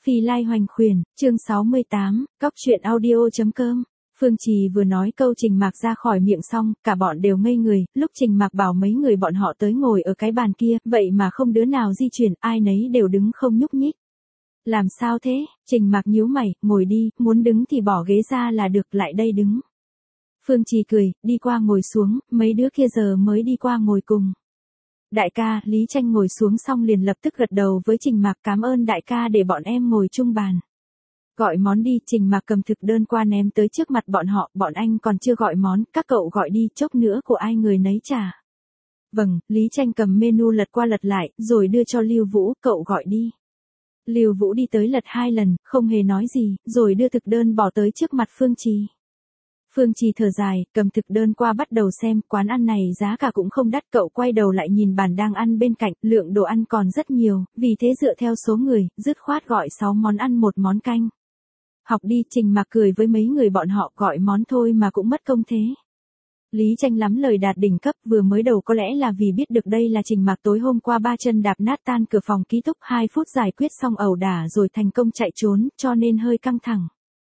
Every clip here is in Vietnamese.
Phi Lai Hoành Khuyển, chương 68, cóc truyện audio.com. Phương Trì vừa nói câu Trình Mạc ra khỏi miệng xong, cả bọn đều ngây người, lúc Trình Mạc bảo mấy người bọn họ tới ngồi ở cái bàn kia, vậy mà không đứa nào di chuyển, ai nấy đều đứng không nhúc nhích. Làm sao thế? Trình Mạc nhíu mày, ngồi đi, muốn đứng thì bỏ ghế ra là được, lại đây đứng. Phương Trì cười, đi qua ngồi xuống, mấy đứa kia giờ mới đi qua ngồi cùng. Đại ca, Lý Tranh ngồi xuống xong liền lập tức gật đầu với Trình Mạc, cảm ơn đại ca để bọn em ngồi chung bàn. Gọi món đi, Trình Mạc cầm thực đơn qua ném tới trước mặt bọn họ, bọn anh còn chưa gọi món, các cậu gọi đi, chốc nữa của ai người nấy trả. Vâng, Lý Tranh cầm menu lật qua lật lại, rồi đưa cho Lưu Vũ, cậu gọi đi. Lưu Vũ đi tới lật 2 lần, không hề nói gì, rồi đưa thực đơn bỏ tới trước mặt Phương Trì. Phương Trì thở dài, cầm thực đơn qua bắt đầu xem, quán ăn này giá cả cũng không đắt, cậu quay đầu lại nhìn bàn đang ăn bên cạnh, lượng đồ ăn còn rất nhiều, vì thế dựa theo số người, dứt khoát gọi 6 món ăn một món canh. Học đi, Trình Mạc cười với mấy người bọn họ, gọi món thôi mà cũng mất công thế. Lý Tranh lắm lời đạt đỉnh cấp, vừa mới đầu có lẽ là vì biết được đây là Trình Mạc tối hôm qua 3 chân đạp nát tan cửa phòng ký túc, 2 phút giải quyết xong ẩu đả rồi thành công chạy trốn, cho nên hơi căng thẳng.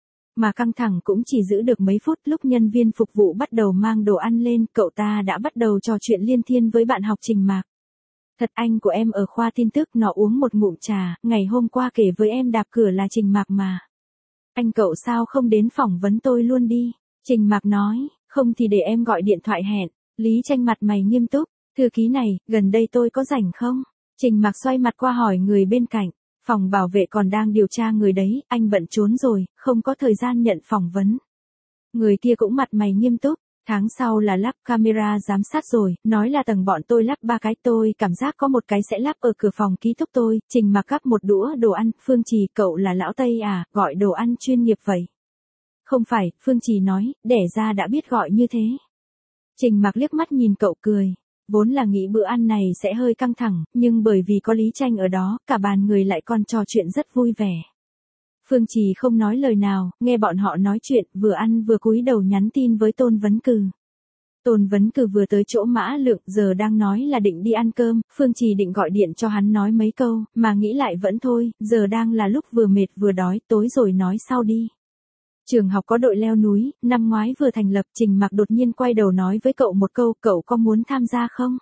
Mà căng thẳng cũng chỉ giữ được mấy phút, lúc nhân viên phục vụ bắt đầu mang đồ ăn lên, cậu ta đã bắt đầu trò chuyện liên thiên với bạn học Trình Mạc. Thật, anh của em ở khoa tin tức, nó uống một ngụm trà, ngày hôm qua kể với em đạp cửa là Trình Mạc mà. Anh cậu sao không đến phỏng vấn tôi luôn đi? Trình Mạc nói, không thì để em gọi điện thoại hẹn. Lý Tranh mặt mày nghiêm túc, thư ký này, gần đây tôi có rảnh không? Trình Mạc xoay mặt qua hỏi người bên cạnh. Phòng bảo vệ còn đang điều tra người đấy, anh bận trốn rồi, không có thời gian nhận phỏng vấn. Người kia cũng mặt mày nghiêm túc, tháng sau là lắp camera giám sát rồi, nói là tầng bọn tôi lắp 3 cái, tôi cảm giác có một cái sẽ lắp ở cửa phòng ký túc tôi. Trình Mạc gắp một đũa đồ ăn, Phương Trì, cậu là lão Tây à, gọi đồ ăn chuyên nghiệp vậy. Không phải, Phương Trì nói, đẻ ra đã biết gọi như thế. Trình Mạc liếc mắt nhìn cậu cười. Vốn là nghĩ bữa ăn này sẽ hơi căng thẳng, nhưng bởi vì có Lý Tranh ở đó, cả bàn người lại còn trò chuyện rất vui vẻ. Phương Trì không nói lời nào, nghe bọn họ nói chuyện, vừa ăn vừa cúi đầu nhắn tin với Tôn Vấn Cừ. Tôn Vấn Cừ vừa tới chỗ Mã Lượng, giờ đang nói là định đi ăn cơm, Phương Trì định gọi điện cho hắn nói mấy câu, mà nghĩ lại vẫn thôi, giờ đang là lúc vừa mệt vừa đói, tối rồi nói sau đi. Trường học có đội leo núi, năm ngoái vừa thành lập, Trình Mạc đột nhiên quay đầu nói với cậu một câu, cậu có muốn tham gia không?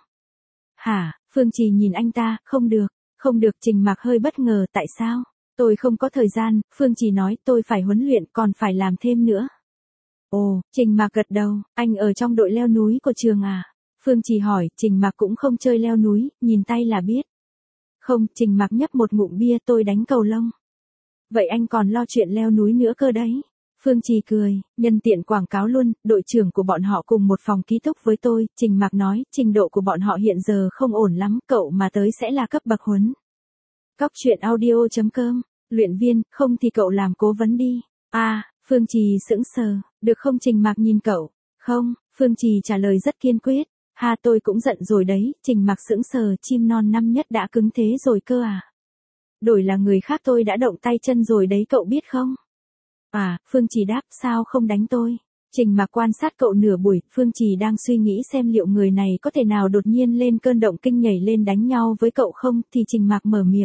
Hả? Phương Trì nhìn anh ta, không được, Trình Mạc hơi bất ngờ, tại sao? Tôi không có thời gian, Phương Trì nói, tôi phải huấn luyện, còn phải làm thêm nữa. Ồ, Trình Mạc gật đầu, anh ở trong đội leo núi của trường à? Phương Trì hỏi, Trình Mạc cũng không chơi leo núi, nhìn tay là biết. Không, Trình Mạc nhấp một ngụm bia, tôi đánh cầu lông. Vậy anh còn lo chuyện leo núi nữa cơ đấy. Phương Trì cười, nhân tiện quảng cáo luôn, đội trưởng của bọn họ cùng một phòng ký túc với tôi, Trình Mạc nói, trình độ của bọn họ hiện giờ không ổn lắm, cậu mà tới sẽ là cấp bậc huấn. Cóc truyện audio.com, luyện viên, không thì cậu làm cố vấn đi. À, Phương Trì sững sờ, được không? Trình Mạc nhìn cậu. Không, Phương Trì trả lời rất kiên quyết. Ha, tôi cũng giận rồi đấy. Trình Mạc sững sờ, chim non năm nhất đã cứng thế rồi cơ à? Đổi là người khác tôi đã động tay chân rồi đấy, cậu biết không? À, Phương Trì đáp, sao không đánh tôi? Trình Mạc quan sát cậu nửa buổi, Phương Trì đang suy nghĩ xem liệu người này có thể nào đột nhiên lên cơn động kinh nhảy lên đánh nhau với cậu không, thì Trình Mạc mở miệng.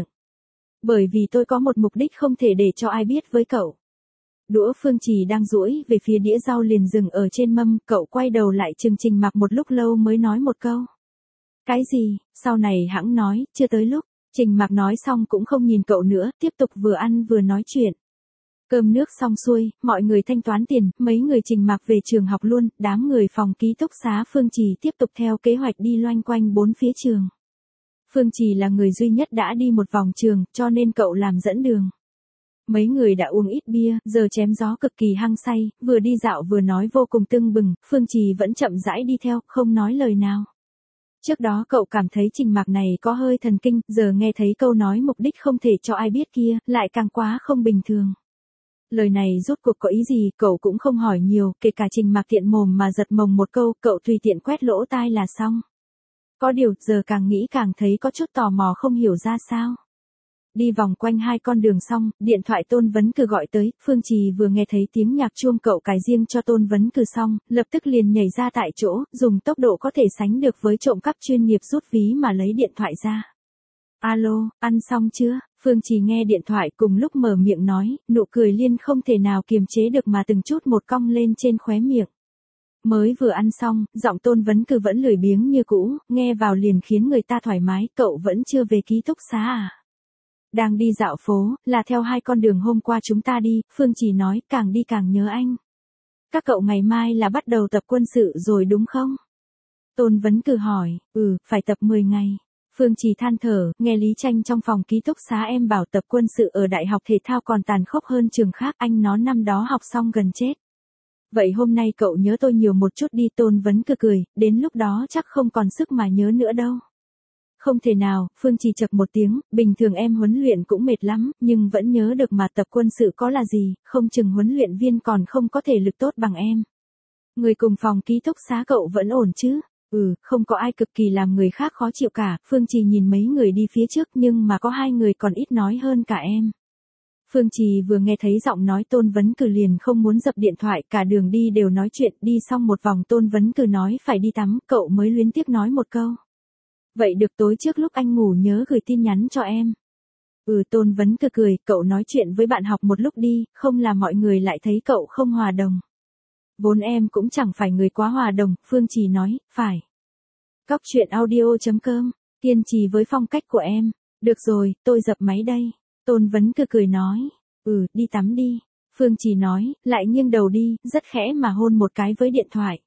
Bởi vì tôi có một mục đích không thể để cho ai biết với cậu. Đũa Phương Trì đang duỗi về phía đĩa rau liền dừng ở trên mâm, cậu quay đầu lại chừng Trình Mạc một lúc lâu mới nói một câu. Cái gì? Sau này hẵng nói, chưa tới lúc. Trình Mạc nói xong cũng không nhìn cậu nữa, tiếp tục vừa ăn vừa nói chuyện. Cơm nước xong xuôi, mọi người thanh toán tiền, mấy người Trình Mạc về trường học luôn, đám người phòng ký túc xá Phương Trì tiếp tục theo kế hoạch đi loanh quanh 4 phía trường. Phương Trì là người duy nhất đã đi một vòng trường, cho nên cậu làm dẫn đường. Mấy người đã uống ít bia, giờ chém gió cực kỳ hăng say, vừa đi dạo vừa nói vô cùng tưng bừng, Phương Trì vẫn chậm rãi đi theo, không nói lời nào. Trước đó cậu cảm thấy Trình Mạc này có hơi thần kinh, giờ nghe thấy câu nói mục đích không thể cho ai biết kia, lại càng quá không bình thường. Lời này rốt cuộc có ý gì, cậu cũng không hỏi nhiều, kể cả Trình Mạc tiện mồm mà giật mồng một câu, cậu tùy tiện quét lỗ tai là xong. Có điều, giờ càng nghĩ càng thấy có chút tò mò không hiểu ra sao. Đi vòng quanh 2 con đường xong, điện thoại Tôn Vấn Cừ gọi tới, Phương Trì vừa nghe thấy tiếng nhạc chuông cậu cài riêng cho Tôn Vấn Cừ xong, lập tức liền nhảy ra tại chỗ, dùng tốc độ có thể sánh được với trộm cắp chuyên nghiệp rút ví mà lấy điện thoại ra. Alo, ăn xong chưa? Phương Trì nghe điện thoại cùng lúc mở miệng nói, nụ cười liên không thể nào kiềm chế được mà từng chút một cong lên trên khóe miệng. Mới vừa ăn xong, giọng Tôn Vấn Cử vẫn lười biếng như cũ, nghe vào liền khiến người ta thoải mái, cậu vẫn chưa về ký túc xá à? Đang đi dạo phố, là theo 2 con đường hôm qua chúng ta đi, Phương Trì nói, càng đi càng nhớ anh. Các cậu ngày mai là bắt đầu tập quân sự rồi đúng không? Tôn Vấn Cử hỏi, phải tập 10 ngày. Phương Trì than thở, nghe Lý Tranh trong phòng ký túc xá em bảo tập quân sự ở đại học thể thao còn tàn khốc hơn trường khác, anh nó năm đó học xong gần chết. Vậy hôm nay cậu nhớ tôi nhiều một chút đi. Tôn Vấn Cử cười, đến lúc đó chắc không còn sức mà nhớ nữa đâu. Không thể nào, Phương Trì chập một tiếng, bình thường em huấn luyện cũng mệt lắm, nhưng vẫn nhớ được mà tập quân sự có là gì, không chừng huấn luyện viên còn không có thể lực tốt bằng em. Người cùng phòng ký túc xá cậu vẫn ổn chứ? Không có ai cực kỳ làm người khác khó chịu cả, Phương Trì nhìn mấy người đi phía trước nhưng mà có 2 người còn ít nói hơn cả em. Phương Trì vừa nghe thấy giọng nói Tôn Vấn Cử liền không muốn dập điện thoại, cả đường đi đều nói chuyện, đi xong một vòng Tôn Vấn Cử nói phải đi tắm, cậu mới luyến tiếc nói một câu. Vậy được, tối trước lúc anh ngủ nhớ gửi tin nhắn cho em. Tôn Vấn Cử cười, cậu nói chuyện với bạn học một lúc đi, không là mọi người lại thấy cậu không hòa đồng. Vốn em cũng chẳng phải người quá hòa đồng, Phương Trì nói, phải. Cóc truyện audio.com, kiên trì với phong cách của em. Được rồi, tôi dập máy đây. Tôn Vấn Cử cười nói, đi tắm đi. Phương Trì nói, lại nghiêng đầu đi, rất khẽ mà hôn một cái với điện thoại.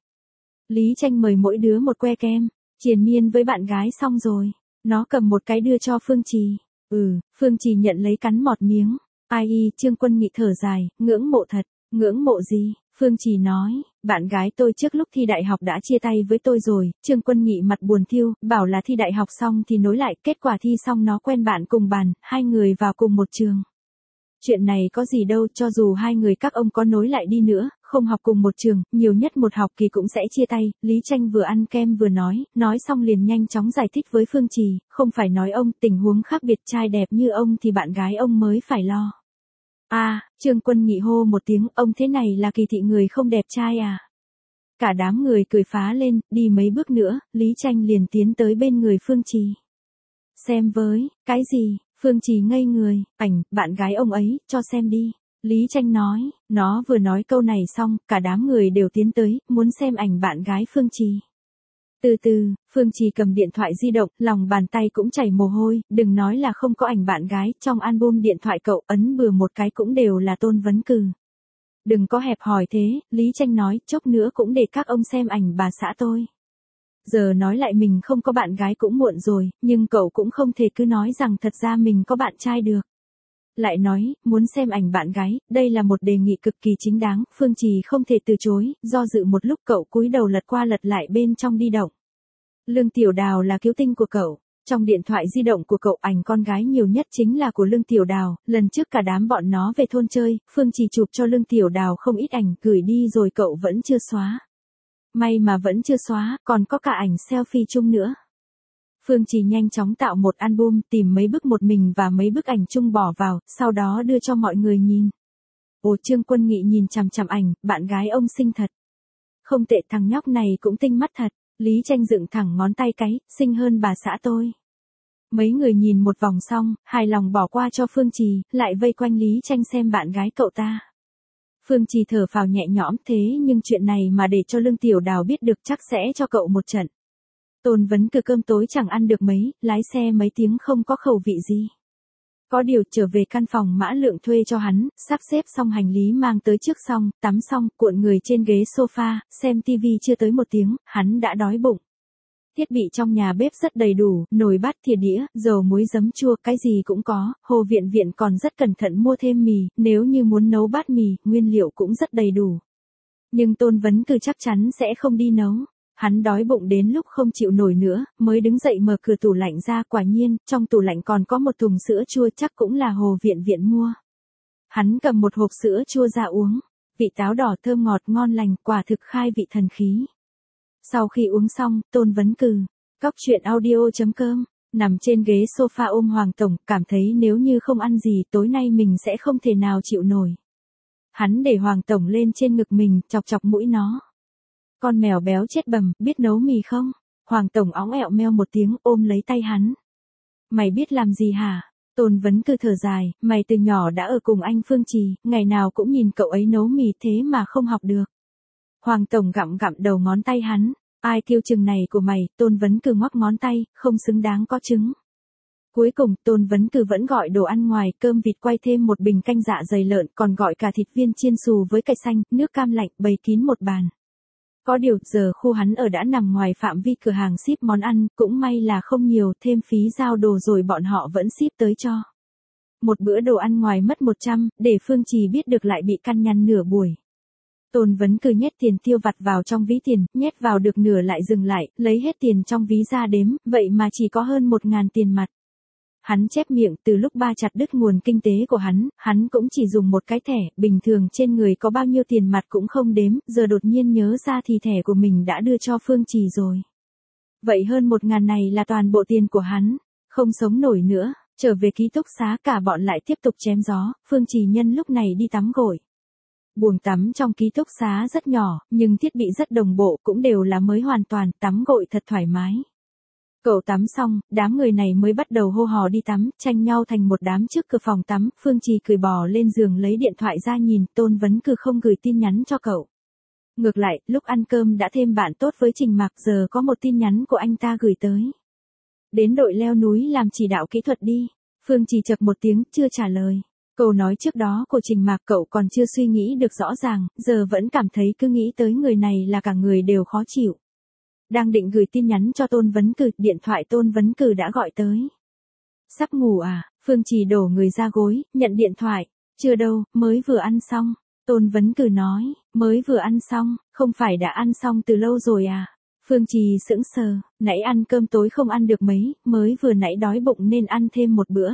Lý Tranh mời mỗi đứa một que kem, triền miên với bạn gái xong rồi. Nó cầm một cái đưa cho Phương Trì. Phương Trì nhận lấy cắn mọt miếng. Trương Quân Nghị thở dài, ngưỡng mộ thật. Ngưỡng mộ gì? Phương Trì nói, bạn gái tôi trước lúc thi đại học đã chia tay với tôi rồi. Trương Quân Nghị mặt buồn thiêu, bảo là thi đại học xong thì nối lại, kết quả thi xong nó quen bạn cùng bàn, 2 người vào cùng một trường. Chuyện này có gì đâu, cho dù 2 người các ông có nối lại đi nữa, không học cùng một trường, nhiều nhất một học kỳ cũng sẽ chia tay. Lý Tranh vừa ăn kem vừa nói xong liền nhanh chóng giải thích với Phương Trì, không phải nói ông, tình huống khác biệt, trai đẹp như ông thì bạn gái ông mới phải lo. Trương Quân Nghị hô một tiếng, ông thế này là kỳ thị người không đẹp trai à? Cả đám người cười phá lên, đi mấy bước nữa, Lý Tranh liền tiến tới bên người Phương Trì. Xem với, cái gì? Phương Trì ngây người, ảnh, bạn gái ông ấy, cho xem đi. Lý Tranh nói, nó vừa nói câu này xong, cả đám người đều tiến tới, muốn xem ảnh bạn gái Phương Trì. Từ từ, Phương Trì cầm điện thoại di động, lòng bàn tay cũng chảy mồ hôi, đừng nói là không có ảnh bạn gái, trong album điện thoại cậu ấn bừa một cái cũng đều là Tôn Vấn Cử. Đừng có hẹp hòi thế, Lý Tranh nói, chốc nữa cũng để các ông xem ảnh bà xã tôi. Giờ nói lại mình không có bạn gái cũng muộn rồi, nhưng cậu cũng không thể cứ nói rằng thật ra mình có bạn trai được. Lại nói, muốn xem ảnh bạn gái, đây là một đề nghị cực kỳ chính đáng, Phương Trì không thể từ chối, do dự một lúc cậu cúi đầu lật qua lật lại bên trong di động. Lương Tiểu Đào là cứu tinh của cậu, trong điện thoại di động của cậu ảnh con gái nhiều nhất chính là của Lương Tiểu Đào, lần trước cả đám bọn nó về thôn chơi, Phương Trì chụp cho Lương Tiểu Đào không ít ảnh, gửi đi rồi cậu vẫn chưa xóa. May mà vẫn chưa xóa, còn có cả ảnh selfie chung nữa. Phương Trì nhanh chóng tạo một album, tìm mấy bức một mình và mấy bức ảnh chung bỏ vào, sau đó đưa cho mọi người nhìn. Trương Quân Nghị nhìn chằm chằm ảnh, bạn gái ông xinh thật. Không tệ, thằng nhóc này cũng tinh mắt thật. Lý Tranh dựng thẳng ngón tay cái, xinh hơn bà xã tôi. Mấy người nhìn một vòng xong, hài lòng bỏ qua cho Phương Trì, lại vây quanh Lý Tranh xem bạn gái cậu ta. Phương Trì thở phào nhẹ nhõm, thế nhưng chuyện này mà để cho Lương Tiểu Đào biết được chắc sẽ cho cậu một trận. Tôn Vấn Cử cơm tối chẳng ăn được mấy, lái xe mấy tiếng không có khẩu vị gì. Có điều trở về căn phòng Mã Lượng thuê cho hắn, sắp xếp xong hành lý mang tới trước xong, tắm xong, cuộn người trên ghế sofa, xem tivi chưa tới 1 tiếng, hắn đã đói bụng. Thiết bị trong nhà bếp rất đầy đủ, nồi bát thìa đĩa, dầu muối giấm chua, cái gì cũng có, Hồ Viện Viện còn rất cẩn thận mua thêm mì, nếu như muốn nấu bát mì, nguyên liệu cũng rất đầy đủ. Nhưng Tôn Vấn Cử chắc chắn sẽ không đi nấu. Hắn đói bụng đến lúc không chịu nổi nữa, mới đứng dậy mở cửa tủ lạnh ra, quả nhiên, trong tủ lạnh còn có một thùng sữa chua, chắc cũng là Hồ Viện Viện mua. Hắn cầm một hộp sữa chua ra uống, vị táo đỏ thơm ngọt ngon lành, quả thực khai vị thần khí. Sau khi uống xong, Tôn Vấn Cử, cóc truyện audio.com, nằm trên ghế sofa ôm Hoàng Tổng, cảm thấy nếu như không ăn gì tối nay mình sẽ không thể nào chịu nổi. Hắn để Hoàng Tổng lên trên ngực mình, chọc chọc mũi nó. Con mèo béo chết bầm, biết nấu mì không? Hoàng Tổng óng ẹo meo một tiếng ôm lấy tay hắn. Mày biết làm gì hả? Tôn Vấn Cư thở dài, mày từ nhỏ đã ở cùng anh Phương Trì, ngày nào cũng nhìn cậu ấy nấu mì thế mà không học được. Hoàng Tổng gặm gặm đầu ngón tay hắn, ai kêu chừng này của mày, Tôn Vấn Cư ngoắc ngón tay, không xứng đáng có trứng. Cuối cùng, Tôn Vấn Cư vẫn gọi đồ ăn ngoài, cơm vịt quay thêm một bình canh dạ dày lợn, còn gọi cả thịt viên chiên xù với cải xanh, nước cam lạnh, bày kín một bàn. Có điều, giờ khu hắn ở đã nằm ngoài phạm vi cửa hàng ship món ăn, cũng may là không nhiều, thêm phí giao đồ rồi bọn họ vẫn ship tới cho. Một bữa đồ ăn ngoài mất 100, để Phương Trì biết được lại bị căn nhăn nửa buổi. Tôn Vấn Cư nhét tiền tiêu vặt vào trong ví tiền, nhét vào được nửa lại dừng lại, lấy hết tiền trong ví ra đếm, vậy mà chỉ có hơn 1.000 tiền mặt. Hắn chép miệng, từ lúc ba chặt đứt nguồn kinh tế của hắn cũng chỉ dùng một cái thẻ, bình thường trên người có bao nhiêu tiền mặt cũng không đếm, giờ đột nhiên nhớ ra thì thẻ của mình đã đưa cho Phương Trì rồi. Vậy hơn 1.000 này là toàn bộ tiền của hắn, không sống nổi nữa, trở về ký túc xá cả bọn lại tiếp tục chém gió, Phương Trì nhân lúc này đi tắm gội. Buồng tắm trong ký túc xá rất nhỏ, nhưng thiết bị rất đồng bộ, cũng đều là mới hoàn toàn, tắm gội thật thoải mái. Cậu tắm xong, đám người này mới bắt đầu hô hò đi tắm, tranh nhau thành một đám trước cửa phòng tắm, Phương Trì cười bò lên giường lấy điện thoại ra nhìn, Tôn Vấn Cư không gửi tin nhắn cho cậu. Ngược lại, lúc ăn cơm đã thêm bạn tốt với Trình Mạc, giờ có một tin nhắn của anh ta gửi tới. Đến đội leo núi làm chỉ đạo kỹ thuật đi. Phương Trì chậc một tiếng, chưa trả lời. Câu nói trước đó của Trình Mạc cậu còn chưa suy nghĩ được rõ ràng, giờ vẫn cảm thấy cứ nghĩ tới người này là cả người đều khó chịu. Đang định gửi tin nhắn cho Tôn Vấn Cư, điện thoại Tôn Vấn Cư đã gọi tới. Sắp ngủ à? Phương Trì đổ người ra gối, nhận điện thoại. Chưa đâu, mới vừa ăn xong. Tôn Vấn Cư nói, mới vừa ăn xong, không phải đã ăn xong từ lâu rồi à? Phương Trì sững sờ, nãy ăn cơm tối không ăn được mấy, mới vừa nãy đói bụng nên ăn thêm một bữa.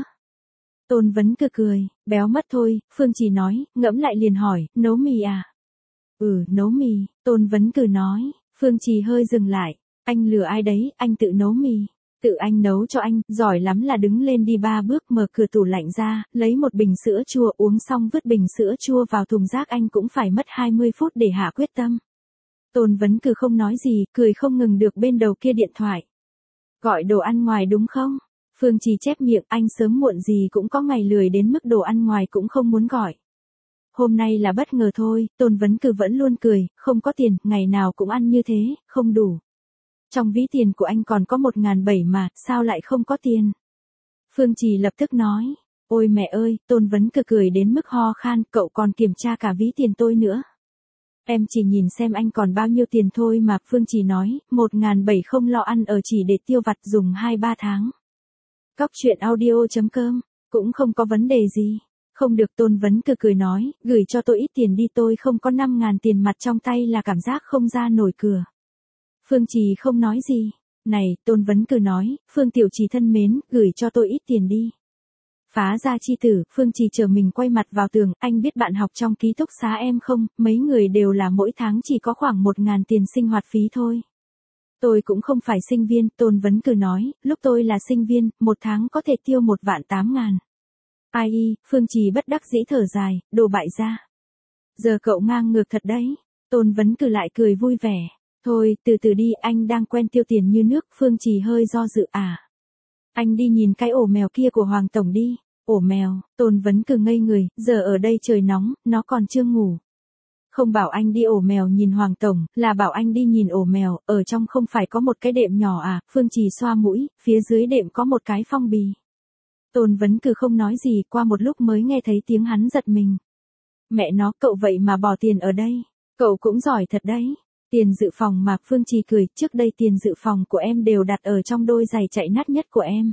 Tôn Vấn Cư cười, béo mất thôi, Phương Trì nói, ngẫm lại liền hỏi, nấu mì à? Nấu mì, Tôn Vấn Cư nói. Phương Trì hơi dừng lại, anh lừa ai đấy, anh tự nấu mì. Tự anh nấu cho anh, giỏi lắm là đứng lên đi 3 bước mở cửa tủ lạnh ra, lấy một bình sữa chua uống xong vứt bình sữa chua vào thùng rác anh cũng phải mất 20 phút để hạ quyết tâm. Tôn Vấn Cư không nói gì, cười không ngừng được bên đầu kia điện thoại. Gọi đồ ăn ngoài đúng không? Phương Trì chép miệng, anh sớm muộn gì cũng có ngày lười đến mức đồ ăn ngoài cũng không muốn gọi. Hôm nay là bất ngờ thôi, Tôn Vấn Cư vẫn luôn cười, không có tiền, ngày nào cũng ăn như thế, không đủ. Trong ví tiền của anh còn có 1.700 mà, sao lại không có tiền? Phương Trì lập tức nói, ôi mẹ ơi, Tôn Vấn Cư cười đến mức ho khan, cậu còn kiểm tra cả ví tiền tôi nữa. Em chỉ nhìn xem anh còn bao nhiêu tiền thôi mà, Phương Trì nói, 1.700 không lo ăn ở chỉ để tiêu vặt dùng 2-3 tháng. Cóc truyện audio.com, cũng không có vấn đề gì. Không được, Tôn Vấn Cư cười nói, gửi cho tôi ít tiền đi, tôi không có 5.000 tiền mặt trong tay là cảm giác không ra nổi cửa. Phương Trì không nói gì. Này, Tôn Vấn Cư nói, Phương Tiểu Trì thân mến, gửi cho tôi ít tiền đi. Phá ra chi tử, Phương Trì trở mình quay mặt vào tường, anh biết bạn học trong ký túc xá em không, mấy người đều là mỗi tháng chỉ có khoảng 1.000 tiền sinh hoạt phí thôi. Tôi cũng không phải sinh viên, Tôn Vấn Cư nói, lúc tôi là sinh viên, một tháng có thể tiêu 1.800.000. Ai y, Phương Trì bất đắc dĩ thở dài, đồ bại gia. Giờ cậu ngang ngược thật đấy. Tôn Vấn Cư lại cười vui vẻ. Thôi, từ từ đi, anh đang quen tiêu tiền như nước, Phương Trì hơi do dự à. Anh đi nhìn cái ổ mèo kia của Hoàng Tổng đi. Ổ mèo, Tôn Vấn Cư ngây người, giờ ở đây trời nóng, nó còn chưa ngủ. Không bảo anh đi ổ mèo nhìn Hoàng Tổng, là bảo anh đi nhìn ổ mèo, ở trong không phải có một cái đệm nhỏ à, Phương Trì xoa mũi, phía dưới đệm có một cái phong bì. Tôn Vấn Cư không nói gì, qua một lúc mới nghe thấy tiếng hắn giật mình. Mẹ nó, cậu vậy mà bỏ tiền ở đây. Cậu cũng giỏi thật đấy. Tiền dự phòng mà, Phương Trì cười, trước đây tiền dự phòng của em đều đặt ở trong đôi giày chạy nát nhất của em.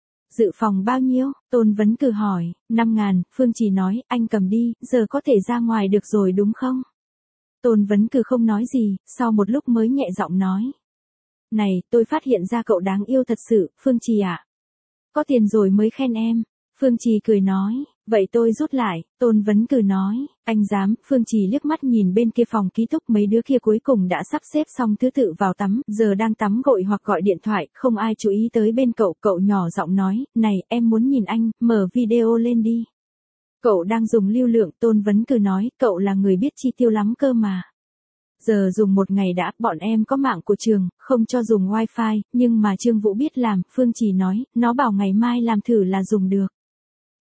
Dự phòng bao nhiêu? Tôn Vấn Cư hỏi. 5.000, Phương Trì nói, anh cầm đi, giờ có thể ra ngoài được rồi đúng không? Tôn Vấn Cư không nói gì, sau một lúc mới nhẹ giọng nói. Này, tôi phát hiện ra cậu đáng yêu thật sự, Phương Trì ạ. Có tiền rồi mới khen em. Phương Trì cười nói, vậy tôi rút lại, Tôn Vấn Cư nói, anh dám, Phương Trì liếc mắt nhìn bên kia phòng ký túc, mấy đứa kia cuối cùng đã sắp xếp xong thứ tự vào tắm, giờ đang tắm gội hoặc gọi điện thoại, không ai chú ý tới bên cậu, cậu nhỏ giọng nói, này, em muốn nhìn anh, mở video lên đi. Cậu đang dùng lưu lượng, Tôn Vấn Cư nói, cậu là người biết chi tiêu lắm cơ mà. Giờ dùng một ngày đã, bọn em có mạng của trường, không cho dùng wifi, nhưng mà Trương Vũ biết làm, Phương Trì nói, nó bảo ngày mai làm thử là dùng được.